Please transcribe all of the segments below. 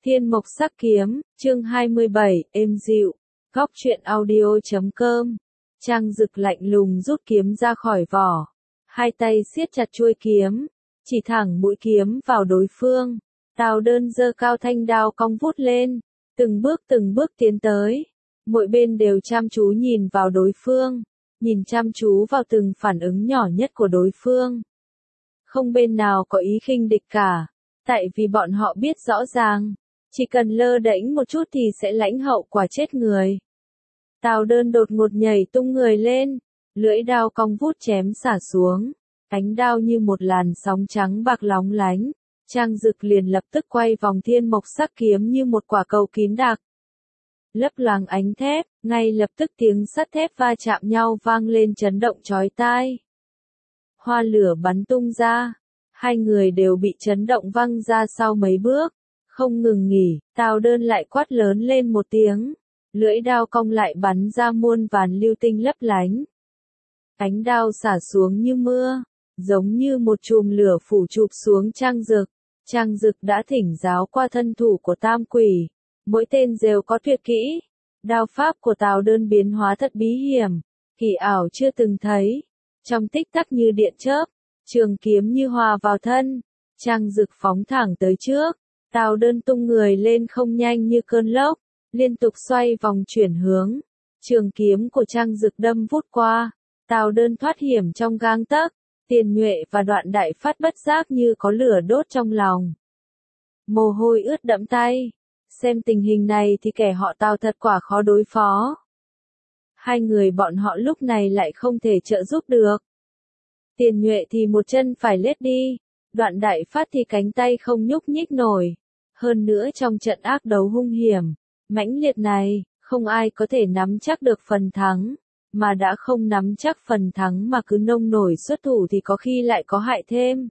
Thiên Mộc Sắc Kiếm, chương 27, êm dịu. Góc truyện audio.com. Trang Dực lạnh lùng rút kiếm ra khỏi vỏ. Hai tay siết chặt chuôi kiếm, chỉ thẳng mũi kiếm vào đối phương. Tào Đơn giơ cao thanh đao cong vút lên, từng bước tiến tới. Mỗi bên đều chăm chú nhìn vào đối phương, nhìn chăm chú vào từng phản ứng nhỏ nhất của đối phương. Không bên nào có ý khinh địch cả, tại vì bọn họ biết rõ ràng, chỉ cần lơ đễnh một chút thì sẽ lãnh hậu quả chết người. Tào Đơn đột ngột nhảy tung người lên, lưỡi đao cong vút chém xả xuống, ánh đao như một làn sóng trắng bạc lóng lánh. Trang Dực liền lập tức quay vòng Thiên Mộc Sắc Kiếm như một quả cầu kín đặc. Lấp loáng ánh thép, ngay lập tức tiếng sắt thép va chạm nhau vang lên chấn động chói tai. Hoa lửa bắn tung ra, hai người đều bị chấn động văng ra sau mấy bước. Không ngừng nghỉ, Tào Đơn lại quát lớn lên một tiếng, lưỡi đao cong lại bắn ra muôn vàn lưu tinh lấp lánh. Ánh đao xả xuống như mưa, giống như một chùm lửa phủ chụp xuống Trang Dực. Trang Dực đã thỉnh giáo qua thân thủ của Tam Quỷ, mỗi tên đều có tuyệt kỹ. Đao pháp của Tào Đơn biến hóa thật bí hiểm, kỳ ảo chưa từng thấy. Trong tích tắc như điện chớp, trường kiếm như hòa vào thân, Trang Dực phóng thẳng tới trước. Tào Đơn tung người lên không nhanh như cơn lốc, liên tục xoay vòng chuyển hướng. Trường kiếm của Trang Dực đâm vút qua, Tào Đơn thoát hiểm trong gang tấc. Tiền Nhuệ và Đoạn Đại Phát bất giác như có lửa đốt trong lòng. Mồ hôi ướt đẫm tay. Xem tình hình này thì kẻ họ Tào thật quả khó đối phó. Hai người bọn họ lúc này lại không thể trợ giúp được. Tiền Nhuệ thì một chân phải lết đi, Đoạn Đại Phát thì cánh tay không nhúc nhích nổi. Hơn nữa trong trận ác đấu hung hiểm, mãnh liệt này, không ai có thể nắm chắc được phần thắng. Mà đã không nắm chắc phần thắng mà cứ nông nổi xuất thủ thì có khi lại có hại thêm.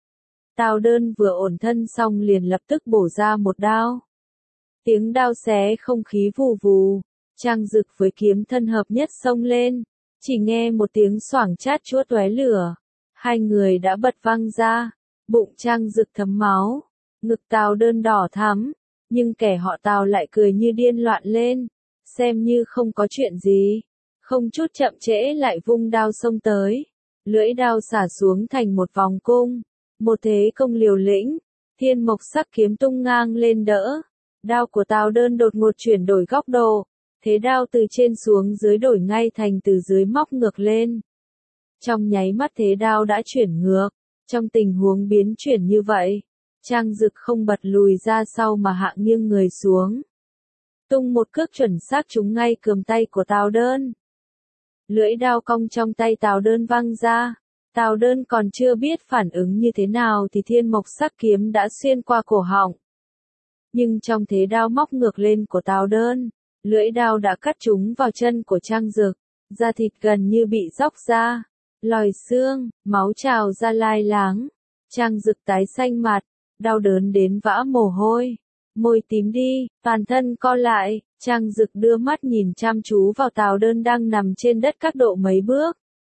Tào Đơn vừa ổn thân xong liền lập tức bổ ra một đao. Tiếng đao xé không khí vù vù, Trang Dực với kiếm thân hợp nhất xông lên, chỉ nghe một tiếng xoảng chát chúa tóe lửa. Hai người đã bật văng ra, bụng Trang Dực thấm máu, ngực Tào Đơn đỏ thắm, nhưng kẻ họ Tào lại cười như điên loạn lên, xem như không có chuyện gì. Không chút chậm trễ lại vung đao xông tới, lưỡi đao xả xuống thành một vòng cung, một thế công liều lĩnh. Thiên Mộc Sắc Kiếm tung ngang lên đỡ, đao của Tào Đơn đột ngột chuyển đổi góc độ, thế đao từ trên xuống dưới đổi ngay thành từ dưới móc ngược lên. Trong nháy mắt thế đao đã chuyển ngược, trong tình huống biến chuyển như vậy, Trang Dực không bật lùi ra sau mà hạ nghiêng người xuống, tung một cước chuẩn xác trúng ngay cườm tay của Tào Đơn. Lưỡi đao cong trong tay Tào Đơn văng ra, Tào Đơn còn chưa biết phản ứng như thế nào thì Thiên Mộc Sắc Kiếm đã xuyên qua cổ họng. Nhưng trong thế đao móc ngược lên của Tào Đơn, lưỡi đao đã cắt trúng vào chân của Trang Dực, da thịt gần như bị róc ra, lòi xương, máu trào ra lai láng. Trang Dực tái xanh mặt, đau đớn đến vã mồ hôi, môi tím đi, toàn thân co lại. Trang Dực đưa mắt nhìn chăm chú vào Tào Đơn đang nằm trên đất cách độ mấy bước.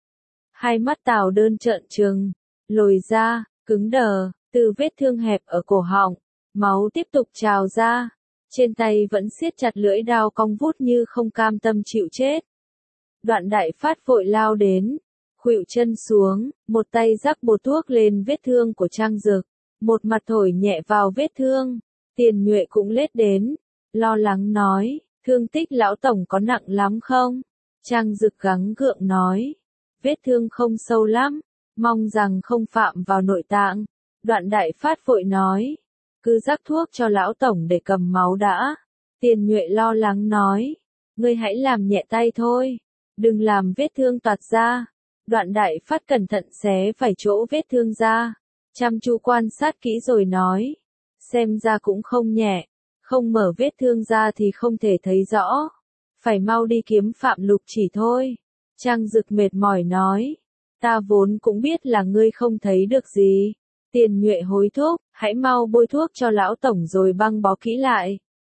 Hai mắt Tào Đơn trợn trừng, lồi ra, cứng đờ, từ vết thương hẹp ở cổ họng, máu tiếp tục trào ra. Trên tay vẫn siết chặt lưỡi đao cong vút như không cam tâm chịu chết. Đoạn Đại Phát vội lao đến, khuỵu chân xuống, một tay rắc bột thuốc lên vết thương của Trang Dực, một mặt thổi nhẹ vào vết thương. Tiền Nhuệ cũng lết đến, lo lắng nói, thương tích lão tổng có nặng lắm không? Trang Dực gắng gượng nói, vết thương không sâu lắm, mong rằng không phạm vào nội tạng. Đoạn Đại Phát vội nói, cứ rắc thuốc cho lão tổng để cầm máu đã. Tiền Nhuệ lo lắng nói, ngươi hãy làm nhẹ tay thôi, đừng làm vết thương toạc ra. Đoạn Đại Phát cẩn thận xé vài chỗ vết thương ra, chăm chú quan sát kỹ rồi nói, xem ra cũng không nhẹ. Không mở vết thương ra thì không thể thấy rõ. Phải mau đi kiếm Phạm Lục Chỉ thôi. Trang Dực mệt mỏi nói. Ta vốn cũng biết là ngươi không thấy được gì. Tiền Nhuệ hối thúc, hãy mau bôi thuốc cho lão tổng rồi băng bó kỹ lại.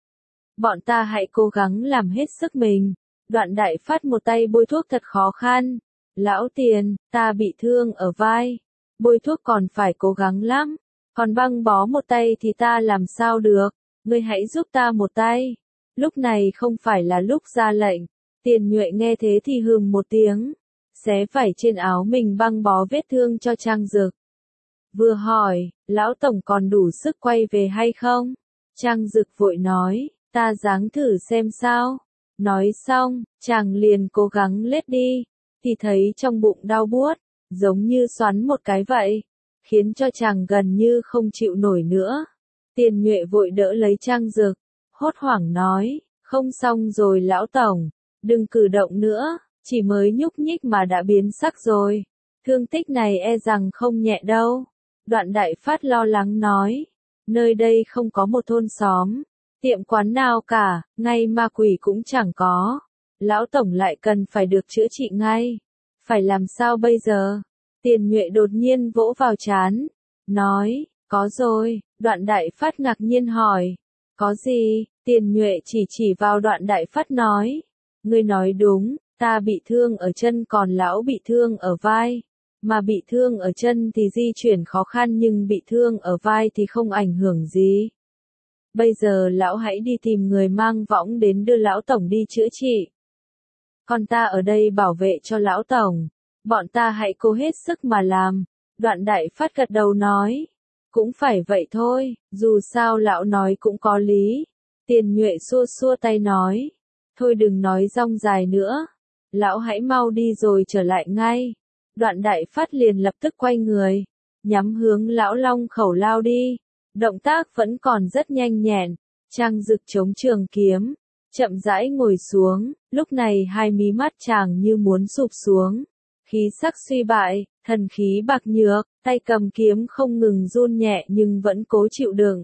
Bọn ta hãy cố gắng làm hết sức mình. Đoạn Đại Phát một tay bôi thuốc thật khó khăn. Lão Tiền, ta bị thương ở vai. Bôi thuốc còn phải cố gắng lắm. Còn băng bó một tay thì ta làm sao được. ngươi hãy giúp ta một tay. Lúc này không phải là lúc ra lệnh. Tiền Nhuệ nghe thế thì hừm một tiếng, xé vải trên áo mình băng bó vết thương cho Trang Dực. Vừa hỏi, lão tổng còn đủ sức quay về hay không? Trang Dực vội nói, ta ráng thử xem sao. Nói xong, chàng liền cố gắng lết đi, thì thấy trong bụng đau buốt, giống như xoắn một cái vậy, khiến cho chàng gần như không chịu nổi nữa. Tiền Nhuệ vội đỡ lấy Trang Dực, hốt hoảng nói, không xong rồi lão tổng, đừng cử động nữa, chỉ mới nhúc nhích mà đã biến sắc rồi. Thương tích này e rằng không nhẹ đâu. Đoạn Đại Phát lo lắng nói, nơi đây không có một thôn xóm, tiệm quán nào cả, ngay ma quỷ cũng chẳng có. Lão tổng lại cần phải được chữa trị ngay. Phải làm sao bây giờ? Tiền Nhuệ đột nhiên vỗ vào trán, nói, có rồi. Đoạn Đại Phát ngạc nhiên hỏi, có gì? Tiền Nhuệ chỉ vào Đoạn Đại Phát nói, ngươi nói đúng, ta bị thương ở chân còn lão bị thương ở vai. Mà bị thương ở chân thì di chuyển khó khăn nhưng bị thương ở vai thì không ảnh hưởng gì. Bây giờ lão hãy đi tìm người mang võng đến đưa lão tổng đi chữa trị. Còn ta ở đây bảo vệ cho lão tổng. Bọn ta hãy cố hết sức mà làm. Đoạn Đại Phát gật đầu nói. Cũng phải vậy thôi, dù sao lão nói cũng có lý. Tiền Nhuệ xua xua tay nói. Thôi đừng nói rong dài nữa. Lão hãy mau đi rồi trở lại ngay. Đoạn Đại Phát liền lập tức quay người, nhắm hướng lão Long Khẩu lao đi. Động tác vẫn còn rất nhanh nhẹn. Trang Dực chống trường kiếm, chậm rãi ngồi xuống, lúc này hai mí mắt chàng như muốn sụp xuống. Khí sắc suy bại, thần khí bạc nhược, tay cầm kiếm không ngừng run nhẹ nhưng vẫn cố chịu đựng.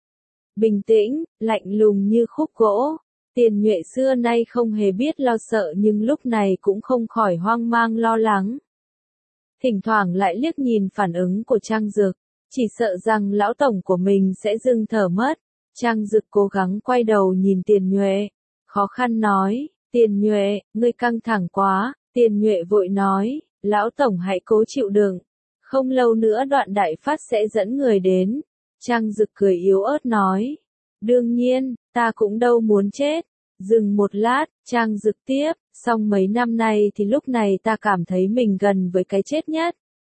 Bình tĩnh, lạnh lùng như khúc gỗ. Tiền Nhuệ xưa nay không hề biết lo sợ nhưng lúc này cũng không khỏi hoang mang lo lắng. Thỉnh thoảng lại liếc nhìn phản ứng của Trang Dực, chỉ sợ rằng lão tổng của mình sẽ dừng thở mất. Trang Dực cố gắng quay đầu nhìn Tiền Nhuệ, khó khăn nói, Tiền Nhuệ, ngươi căng thẳng quá. Tiền Nhuệ vội nói, lão tổng hãy cố chịu đựng, không lâu nữa Đoạn Đại Phát sẽ dẫn người đến. Trang Dực cười yếu ớt nói, đương nhiên, ta cũng đâu muốn chết. Dừng một lát, Trang Dực tiếp, xong mấy năm nay thì lúc này ta cảm thấy mình gần với cái chết nhất.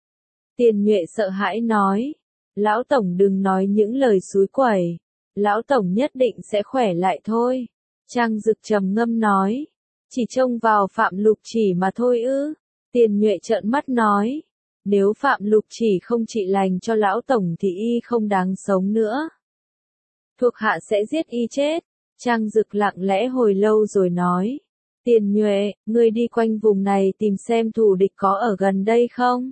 Tiền Nhuệ sợ hãi nói, lão tổng đừng nói những lời xúi quẩy, lão tổng nhất định sẽ khỏe lại thôi. Trang Dực trầm ngâm nói, chỉ trông vào Phạm Lục Chỉ mà thôi ư? Tiền Nhuệ trợn mắt nói, nếu Phạm Lục Chỉ không trị lành cho lão tổng thì y không đáng sống nữa. Thuộc hạ sẽ giết y chết. Trang Dực lặng lẽ hồi lâu rồi nói, Tiền Nhuệ, ngươi đi quanh vùng này tìm xem thù địch có ở gần đây không?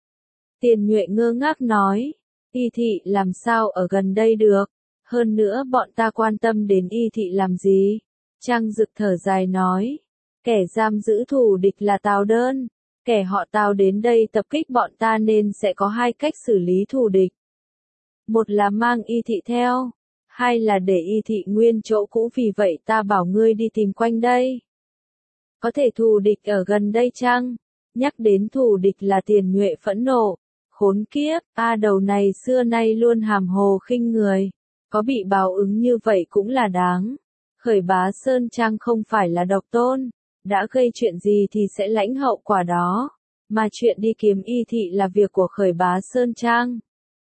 Tiền Nhuệ ngơ ngác nói, Y thị làm sao ở gần đây được? Hơn nữa bọn ta quan tâm đến Y thị làm gì? Trang Dực thở dài nói, kẻ giam giữ thù địch là Tào Đơn. Kẻ họ Tào đến đây tập kích bọn ta nên sẽ có hai cách xử lý thù địch. Một là mang Y thị theo. Hai là để Y thị nguyên chỗ cũ, vì vậy ta bảo ngươi đi tìm quanh đây. Có thể thù địch ở gần đây chăng? Nhắc đến thù địch là Tiền Nhuệ phẫn nộ. Khốn kiếp, đầu này xưa nay luôn hàm hồ khinh người. Có bị báo ứng như vậy cũng là đáng. Khởi Bá Sơn Trang không phải là độc tôn. Đã gây chuyện gì thì sẽ lãnh hậu quả đó. Mà chuyện đi kiếm Y thị là việc của Khởi Bá Sơn Trang.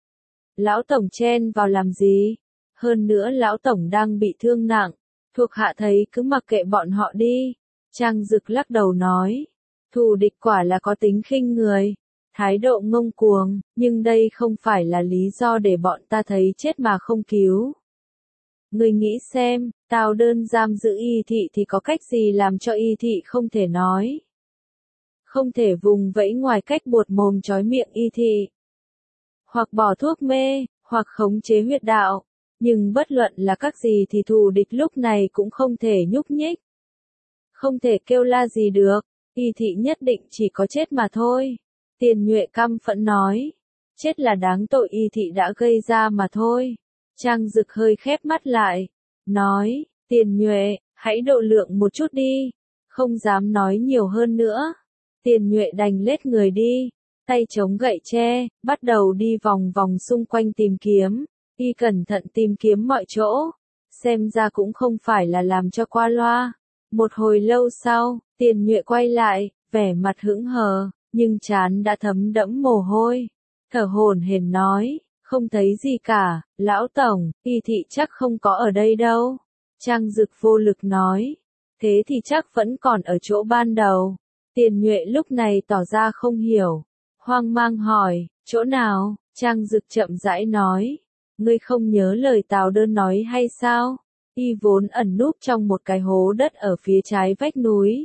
Lão tổng chen vào làm gì? Hơn nữa lão tổng đang bị thương nặng, thuộc hạ thấy cứ mặc kệ bọn họ đi. Trang Dực lắc đầu nói, thù địch quả là có tính khinh người, thái độ ngông cuồng, nhưng đây không phải là lý do để bọn ta thấy chết mà không cứu. Người nghĩ xem, Tào Đơn giam giữ Y thị thì có cách gì làm cho Y thị không thể nói? Không thể vùng vẫy ngoài cách buột mồm trói miệng Y thị. Hoặc bỏ thuốc mê, hoặc khống chế huyết đạo. Nhưng bất luận là các gì thì thù địch lúc này cũng không thể nhúc nhích. Không thể kêu la gì được, Y thị nhất định chỉ có chết mà thôi. Tiền Nhuệ căm phẫn nói, chết là đáng tội Y thị đã gây ra mà thôi. Trang Dực hơi khép mắt lại, nói, Tiền Nhuệ, hãy độ lượng một chút đi, không dám nói nhiều hơn nữa. Tiền Nhuệ đành lết người đi, tay chống gậy tre, bắt đầu đi vòng vòng xung quanh tìm kiếm. Y cẩn thận tìm kiếm mọi chỗ, xem ra cũng không phải là làm cho qua loa. Một hồi lâu sau, Tiền Nhuệ quay lại, vẻ mặt hững hờ, nhưng trán đã thấm đẫm mồ hôi. Thở hổn hển nói, không thấy gì cả, lão tổng, Y thị chắc không có ở đây đâu. Trang Dực vô lực nói, thế thì chắc vẫn còn ở chỗ ban đầu. Tiền Nhuệ lúc này tỏ ra không hiểu, hoang mang hỏi, chỗ nào? Trang Dực chậm rãi nói, ngươi không nhớ lời Tào Đơn nói hay sao? Y vốn ẩn núp trong một cái hố đất ở phía trái vách núi.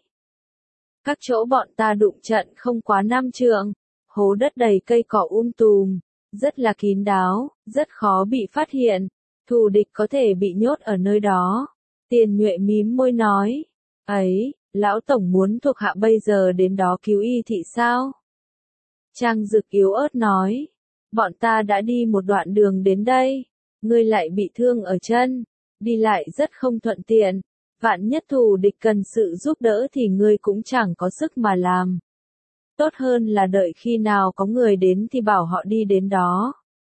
Các chỗ bọn ta đụng trận không quá 5 trượng, hố đất đầy cây cỏ tùm, rất là kín đáo, rất khó bị phát hiện, thù địch có thể bị nhốt ở nơi đó. Tiền Nhuệ mím môi nói, ấy, lão tổng muốn thuộc hạ bây giờ đến đó cứu Y thị sao? Trang Dực yếu ớt nói, bọn ta đã đi một đoạn đường đến đây, ngươi lại bị thương ở chân, đi lại rất không thuận tiện, vạn nhất thù địch cần sự giúp đỡ thì ngươi cũng chẳng có sức mà làm. Tốt hơn là đợi khi nào có người đến thì bảo họ đi đến đó.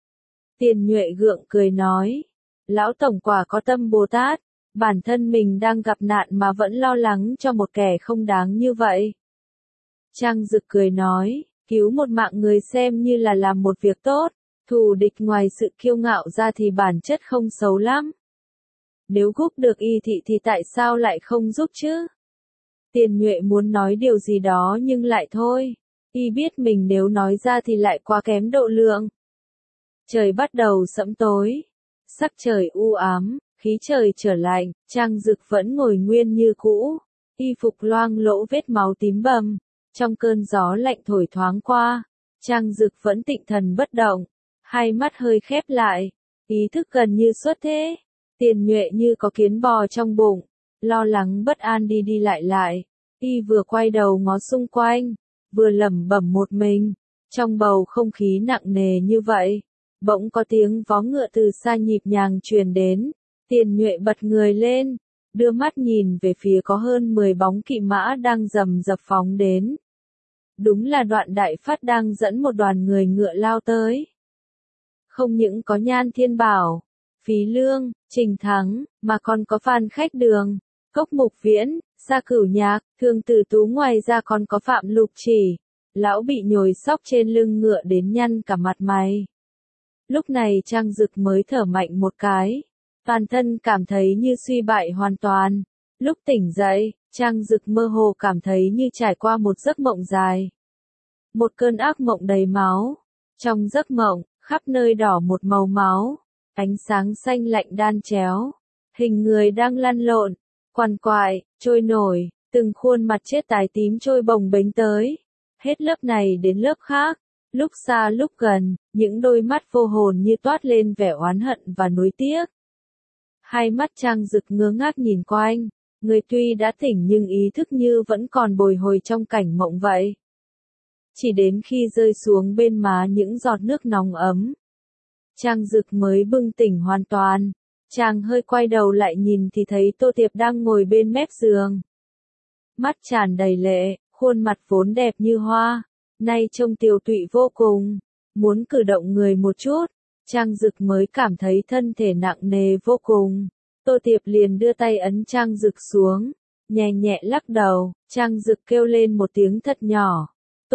Tiền Nhuệ gượng cười nói, lão tổng quả có tâm Bồ Tát, bản thân mình đang gặp nạn mà vẫn lo lắng cho một kẻ không đáng như vậy. Trang Dực cười nói, cứu một mạng người xem như là làm một việc tốt, thù địch ngoài sự kiêu ngạo ra thì bản chất không xấu lắm. Nếu giúp được Y thị thì tại sao lại không giúp chứ? Tiền Nhuệ muốn nói điều gì đó nhưng lại thôi. Y biết mình nếu nói ra thì lại quá kém độ lượng. Trời bắt đầu sẫm tối. Sắc trời u ám, khí trời trở lạnh, Trang Dực vẫn ngồi nguyên như cũ. Y phục loang lỗ vết máu tím bầm. Trong cơn gió lạnh thổi thoáng qua, Trang Dực vẫn tịnh thần bất động. Hai mắt hơi khép lại, ý thức gần như xuất thế. Tiền Nhuệ như có kiến bò trong bụng, lo lắng bất an đi đi lại lại. Y vừa quay đầu ngó xung quanh, vừa lẩm bẩm một mình. Trong bầu không khí nặng nề như vậy, bỗng có tiếng vó ngựa từ xa nhịp nhàng truyền đến. Tiền Nhuệ bật người lên, đưa mắt nhìn về phía có hơn 10 bóng kỵ mã đang rầm rập phóng đến. Đúng là Đoạn Đại Phát đang dẫn một đoàn người ngựa lao tới. Không những có Nhan Thiên Bảo, Phí Lương, Trình Thắng, mà còn có Phan Khách Đường, Cốc Mục Viễn, Sa Cửu Nhạc, Thương Tử Tú, ngoài ra còn có Phạm Lục Chỉ. Lão bị nhồi sóc trên lưng ngựa đến nhăn cả mặt mày. Lúc này Trang Dực mới thở mạnh một cái, toàn thân cảm thấy như suy bại hoàn toàn. Lúc tỉnh dậy, Trang Dực mơ hồ cảm thấy như trải qua một giấc mộng dài. Một cơn ác mộng đầy máu. Trong giấc mộng, khắp nơi đỏ một màu máu, ánh sáng xanh lạnh đan chéo, hình người đang lăn lộn, quằn quại, trôi nổi, từng khuôn mặt chết tái tím trôi bồng bềnh tới, hết lớp này đến lớp khác, lúc xa lúc gần, những đôi mắt vô hồn như toát lên vẻ oán hận và nuối tiếc. Hai mắt Trang Dực ngơ ngác nhìn quanh, người tuy đã tỉnh nhưng ý thức như vẫn còn bồi hồi trong cảnh mộng vậy. Chỉ đến khi rơi xuống bên má những giọt nước nóng ấm, Trang Dực mới bừng tỉnh hoàn toàn. Chàng hơi quay đầu lại nhìn thì thấy Tô Tiệp đang ngồi bên mép giường. Mắt tràn đầy lệ, khuôn mặt vốn đẹp như hoa, nay trông tiều tụy vô cùng. Muốn cử động người một chút, Trang Dực mới cảm thấy thân thể nặng nề vô cùng. Tô Tiệp liền đưa tay ấn Trang Dực xuống, nhẹ nhẹ lắc đầu. Trang Dực kêu lên một tiếng thật nhỏ.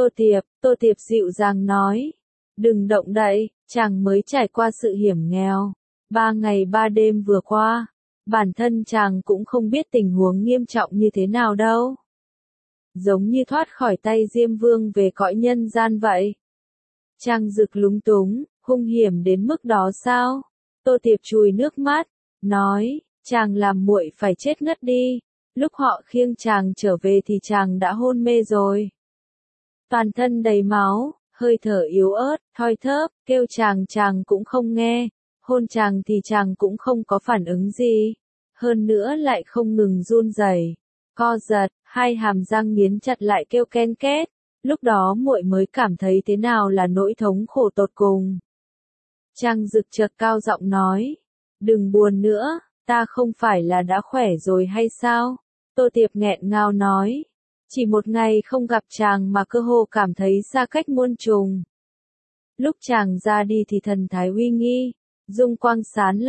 Tô Tiệp dịu dàng nói, đừng động đậy, chàng mới trải qua sự hiểm nghèo. 3 ngày 3 đêm vừa qua, bản thân chàng cũng không biết tình huống nghiêm trọng như thế nào đâu. Giống như thoát khỏi tay Diêm Vương về cõi nhân gian vậy. Trang Dực lúng túng, hung hiểm đến mức đó sao? Tô Tiệp chùi nước mắt, nói, chàng làm muội phải chết ngất đi. Lúc họ khiêng chàng trở về thì chàng đã hôn mê rồi. Toàn thân đầy máu, hơi thở yếu ớt, thoi thóp, kêu chàng cũng không nghe, hôn chàng thì chàng cũng không có phản ứng gì, hơn nữa lại không ngừng run rẩy, co giật, hai hàm răng nghiến chặt lại kêu ken két. Lúc đó muội mới cảm thấy thế nào là nỗi thống khổ tột cùng. Trang Dực chợt cao giọng nói, đừng buồn nữa, ta không phải là đã khỏe rồi hay sao? Tô Tiệp nghẹn ngào nói, chỉ một ngày không gặp chàng mà cơ hồ cảm thấy xa cách muôn trùng. Lúc chàng ra đi thì thần thái uy nghi, dung quang sáng lạn,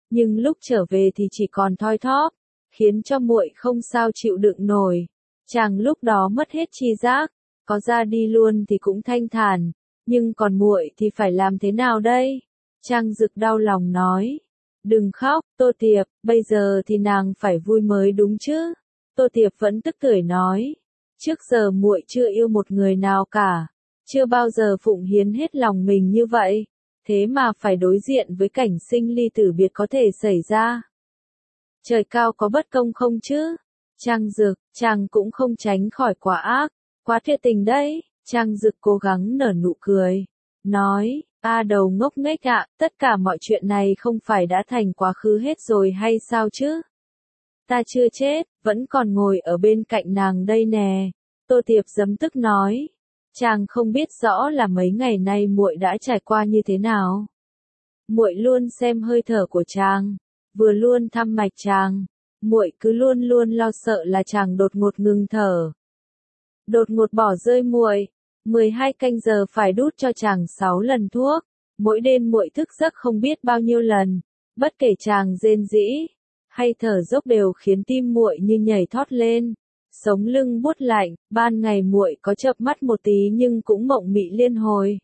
nhưng lúc trở về thì chỉ còn thoi thóp, khiến cho muội không sao chịu đựng nổi. Chàng lúc đó mất hết tri giác, có ra đi luôn thì cũng thanh thản, nhưng còn muội thì phải làm thế nào đây? Trang Dực đau lòng nói. Đừng khóc, Tô Tiệp, bây giờ thì nàng phải vui mới đúng chứ. Tô Tiệp vẫn tức tưởi nói. Trước giờ muội chưa yêu một người nào cả, chưa bao giờ phụng hiến hết lòng mình như vậy, thế mà phải đối diện với cảnh sinh ly tử biệt có thể xảy ra. Trời cao có bất công không chứ? Trang Dực, chàng cũng không tránh khỏi quá ác, quá thiệt tình đấy. Trang Dực cố gắng nở nụ cười, nói, đầu ngốc nghếch ạ, tất cả mọi chuyện này không phải đã thành quá khứ hết rồi hay sao chứ? Ta chưa chết, vẫn còn ngồi ở bên cạnh nàng đây nè. Tô Tiệp giấm tức nói, chàng không biết rõ là mấy ngày nay muội đã trải qua như thế nào. Muội luôn xem hơi thở của chàng, vừa luôn thăm mạch chàng, muội cứ luôn luôn lo sợ là chàng đột ngột ngừng thở, đột ngột bỏ rơi muội. 12 canh giờ phải đút cho chàng 6 lần thuốc, mỗi đêm muội thức giấc không biết bao nhiêu lần, bất kể chàng rên rỉ hay thở dốc đều khiến tim muội như nhảy thót lên, sống lưng buốt lạnh. Ban ngày muội có chợp mắt một tí nhưng cũng mộng mị liên hồi.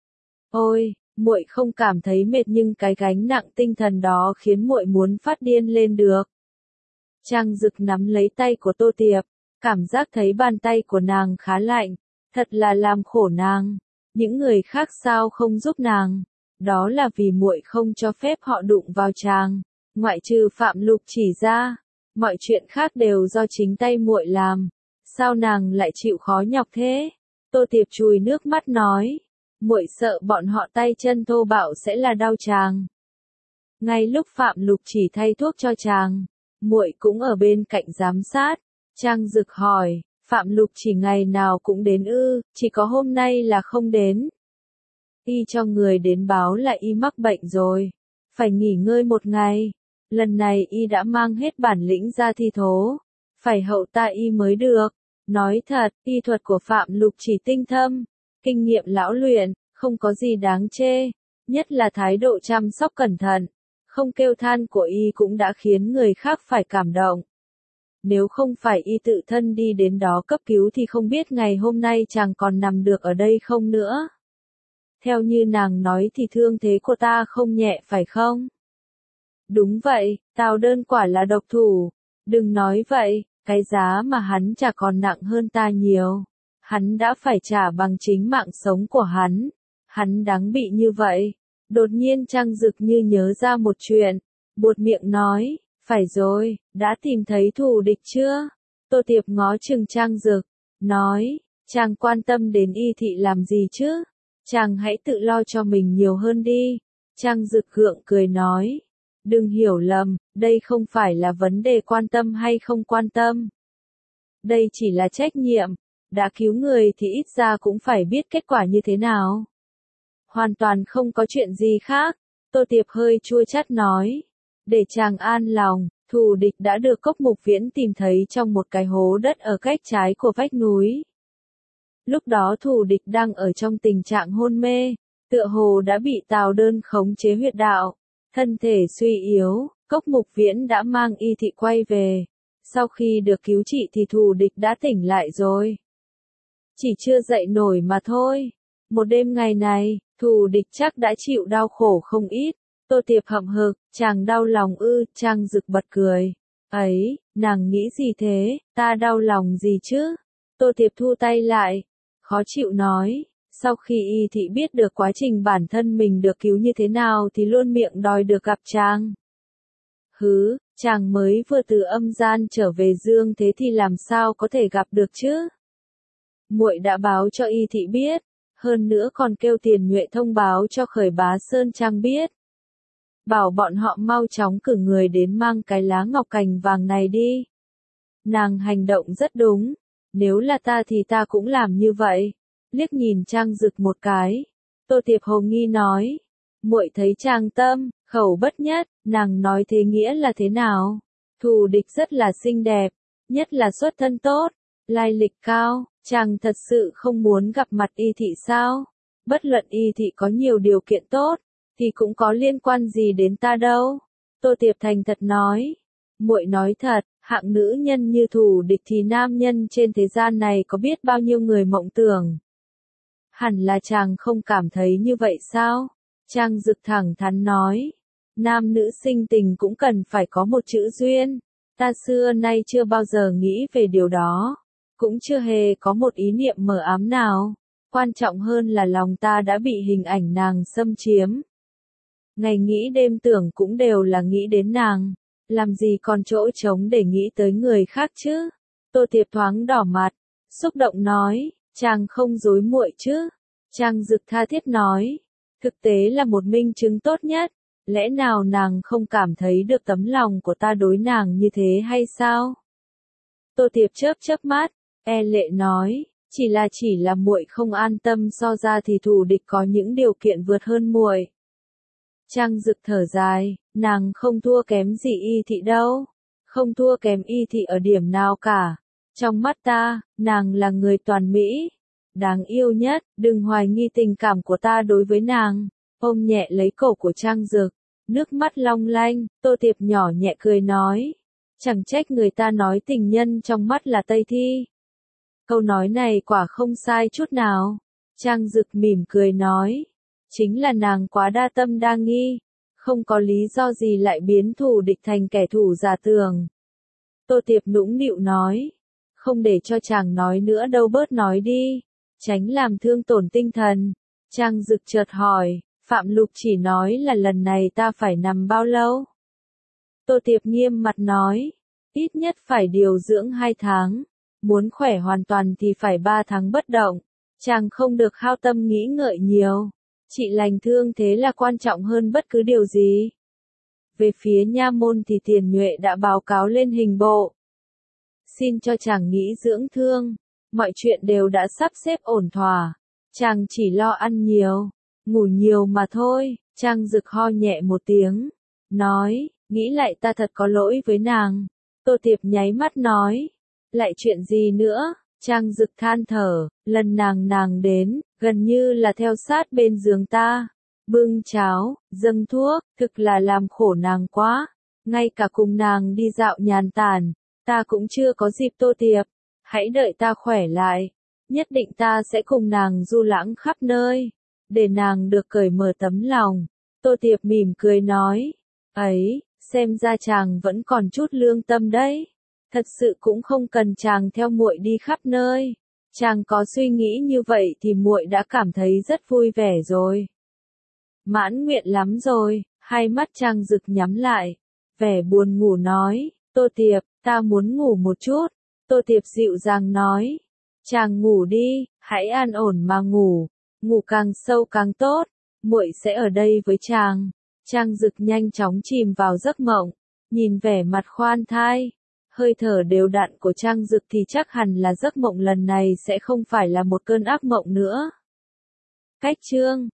Ôi, muội không cảm thấy mệt nhưng cái gánh nặng tinh thần đó khiến muội muốn phát điên lên được. Trang Dực nắm lấy tay của Tô Tiệp, cảm giác thấy bàn tay của nàng khá lạnh, thật là làm khổ nàng. Những người khác sao không giúp nàng? Đó là vì muội không cho phép họ đụng vào chàng, ngoại trừ Phạm Lục chỉ ra, mọi chuyện khác đều do chính tay muội làm. Sao nàng lại chịu khó nhọc thế? Tô Tiệp chùi nước mắt nói, muội sợ bọn họ tay chân thô bạo sẽ là đau chàng. Ngay lúc Phạm Lục chỉ thay thuốc cho chàng, muội cũng ở bên cạnh giám sát. Trang Dực hỏi, Phạm Lục chỉ ngày nào cũng đến ư? Chỉ có hôm nay là không đến. Y cho người đến báo là y mắc bệnh rồi, phải nghỉ ngơi một ngày. Lần này y đã mang hết bản lĩnh ra thi thố, phải hậu tạ y mới được. Nói thật, y thuật của Phạm Lục chỉ tinh thâm, kinh nghiệm lão luyện, không có gì đáng chê, nhất là thái độ chăm sóc cẩn thận, không kêu than của y cũng đã khiến người khác phải cảm động. Nếu không phải y tự thân đi đến đó cấp cứu thì không biết ngày hôm nay chàng còn nằm được ở đây không nữa. Theo như nàng nói thì thương thế của ta không nhẹ phải không? Đúng vậy, Tào Đơn quả là độc thủ. Đừng nói vậy, cái giá mà hắn trả còn nặng hơn ta nhiều. Hắn đã phải trả bằng chính mạng sống của hắn. Hắn đáng bị như vậy. Đột nhiên Trang Dực như nhớ ra một chuyện, buột miệng nói, phải rồi, đã tìm thấy thù địch chưa? Tô Tiệp ngó chừng Trang Dực, nói, chàng quan tâm đến y thị làm gì chứ? Chàng hãy tự lo cho mình nhiều hơn đi. Trang Dực gượng cười nói, đừng hiểu lầm, đây không phải là vấn đề quan tâm hay không quan tâm. Đây chỉ là trách nhiệm, đã cứu người thì ít ra cũng phải biết kết quả như thế nào. Hoàn toàn không có chuyện gì khác. Tô Tiệp hơi chua chát nói, để chàng an lòng, thù địch đã được Cốc Mục Viễn tìm thấy trong một cái hố đất ở cách trái của vách núi. Lúc đó thù địch đang ở trong tình trạng hôn mê, tựa hồ đã bị Tào Đơn khống chế huyệt đạo, thân thể suy yếu. Cốc Mục Viễn đã mang y thị quay về. Sau khi được cứu trị thì thù địch đã tỉnh lại rồi, chỉ chưa dậy nổi mà thôi. Một đêm ngày này, thù địch chắc đã chịu đau khổ không ít. Tô Tiệp hậm hực, chàng đau lòng ư? Trang Dực bật cười. Ấy, nàng nghĩ gì thế, ta đau lòng gì chứ? Tô Tiệp thu tay lại, khó chịu nói, sau khi y thị biết được quá trình bản thân mình được cứu như thế nào thì luôn miệng đòi được gặp chàng. Hứ, chàng mới vừa từ âm gian trở về dương thế thì làm sao có thể gặp được chứ? Muội đã báo cho y thị biết, hơn nữa còn kêu Tiền Nhuệ thông báo cho Khởi Bá Sơn Trang biết. Bảo bọn họ mau chóng cử người đến mang cái lá ngọc cành vàng này đi. Nàng hành động rất đúng, nếu là ta thì ta cũng làm như vậy. Liếc nhìn Trang Dực một cái, Tô Tiệp hồ nghi nói, muội thấy chàng tâm, khẩu bất nhất, nàng nói thế nghĩa là thế nào? Thù địch rất là xinh đẹp, nhất là xuất thân tốt, lai lịch cao, chàng thật sự không muốn gặp mặt y thị sao? Bất luận y thị có nhiều điều kiện tốt, thì cũng có liên quan gì đến ta đâu. Tô Tiệp thành thật nói. Muội nói thật, hạng nữ nhân như thù địch thì nam nhân trên thế gian này có biết bao nhiêu người mộng tưởng. Hẳn là chàng không cảm thấy như vậy sao? Trang Dực thẳng thắn nói. Nam nữ sinh tình cũng cần phải có một chữ duyên. Ta xưa nay chưa bao giờ nghĩ về điều đó. Cũng chưa hề có một ý niệm mờ ám nào. Quan trọng hơn là lòng ta đã bị hình ảnh nàng xâm chiếm. Ngày nghĩ đêm tưởng cũng đều là nghĩ đến nàng. Làm gì còn chỗ trống để nghĩ tới người khác chứ? Tô Tiệp thoáng đỏ mặt, xúc động nói, chàng không dối muội chứ? Trang Dực tha thiết nói, thực tế là một minh chứng tốt nhất. Lẽ nào nàng không cảm thấy được tấm lòng của ta đối nàng như thế hay sao? Tô Tiệp chớp chớp mắt, e lệ nói, chỉ là muội không an tâm, so ra thì thù địch có những điều kiện vượt hơn muội. Trang Dực thở dài, nàng không thua kém gì Y Thị đâu, không thua kém Y Thị ở điểm nào cả. Trong mắt ta, nàng là người toàn mỹ, đáng yêu nhất, đừng hoài nghi tình cảm của ta đối với nàng. Ôm nhẹ lấy cổ của Trang Dực, nước mắt long lanh, Tô Tiệp nhỏ nhẹ cười nói, chẳng trách người ta nói tình nhân trong mắt là Tây Thi. Câu nói này quả không sai chút nào. Trang Dực mỉm cười nói, chính là nàng quá đa tâm đa nghi, không có lý do gì lại biến thù địch thành kẻ thù giả tường. Tô Tiệp nũng nịu nói, không để cho chàng nói nữa đâu, bớt nói đi, tránh làm thương tổn tinh thần. Trang Dực chợt hỏi, Phạm Lục chỉ nói là lần này ta phải nằm bao lâu? Tô Tiệp nghiêm mặt nói, ít nhất phải điều dưỡng 2 tháng, muốn khỏe hoàn toàn thì phải 3 tháng bất động. Chàng không được hao tâm nghĩ ngợi nhiều, trị lành thương thế là quan trọng hơn bất cứ điều gì. Về phía nha môn thì Tiền Nhuệ đã báo cáo lên hình bộ. Xin cho chàng nghỉ dưỡng thương, mọi chuyện đều đã sắp xếp ổn thỏa, chàng chỉ lo ăn nhiều, ngủ nhiều mà thôi. Trang Dực ho nhẹ một tiếng, nói, nghĩ lại ta thật có lỗi với nàng. Tô Tiệp nháy mắt nói, lại chuyện gì nữa? Trang Dực than thở, lần nàng đến, gần như là theo sát bên giường ta, bưng cháo, dâng thuốc, thực là làm khổ nàng quá. Ngay cả cùng nàng đi dạo nhàn tản, ta cũng chưa có dịp. Tô Tiệp, hãy đợi ta khỏe lại, nhất định ta sẽ cùng nàng du lãng khắp nơi, để nàng được cởi mở tấm lòng. Tô Tiệp mỉm cười nói, ấy, xem ra chàng vẫn còn chút lương tâm đấy. Thật sự cũng không cần chàng theo muội đi khắp nơi. Chàng có suy nghĩ như vậy thì muội đã cảm thấy rất vui vẻ rồi. Mãn nguyện lắm rồi. Hai mắt Trang Dực nhắm lại, vẻ buồn ngủ nói, Tô Tiệp, ta muốn ngủ một chút. Tô Tiệp dịu dàng nói, chàng ngủ đi, hãy an ổn mà ngủ, ngủ càng sâu càng tốt, muội sẽ ở đây với chàng. Trang Dực nhanh chóng chìm vào giấc mộng, nhìn vẻ mặt khoan thai, hơi thở đều đặn của Trang Dực thì chắc hẳn là giấc mộng lần này sẽ không phải là một cơn ác mộng nữa. Cách chương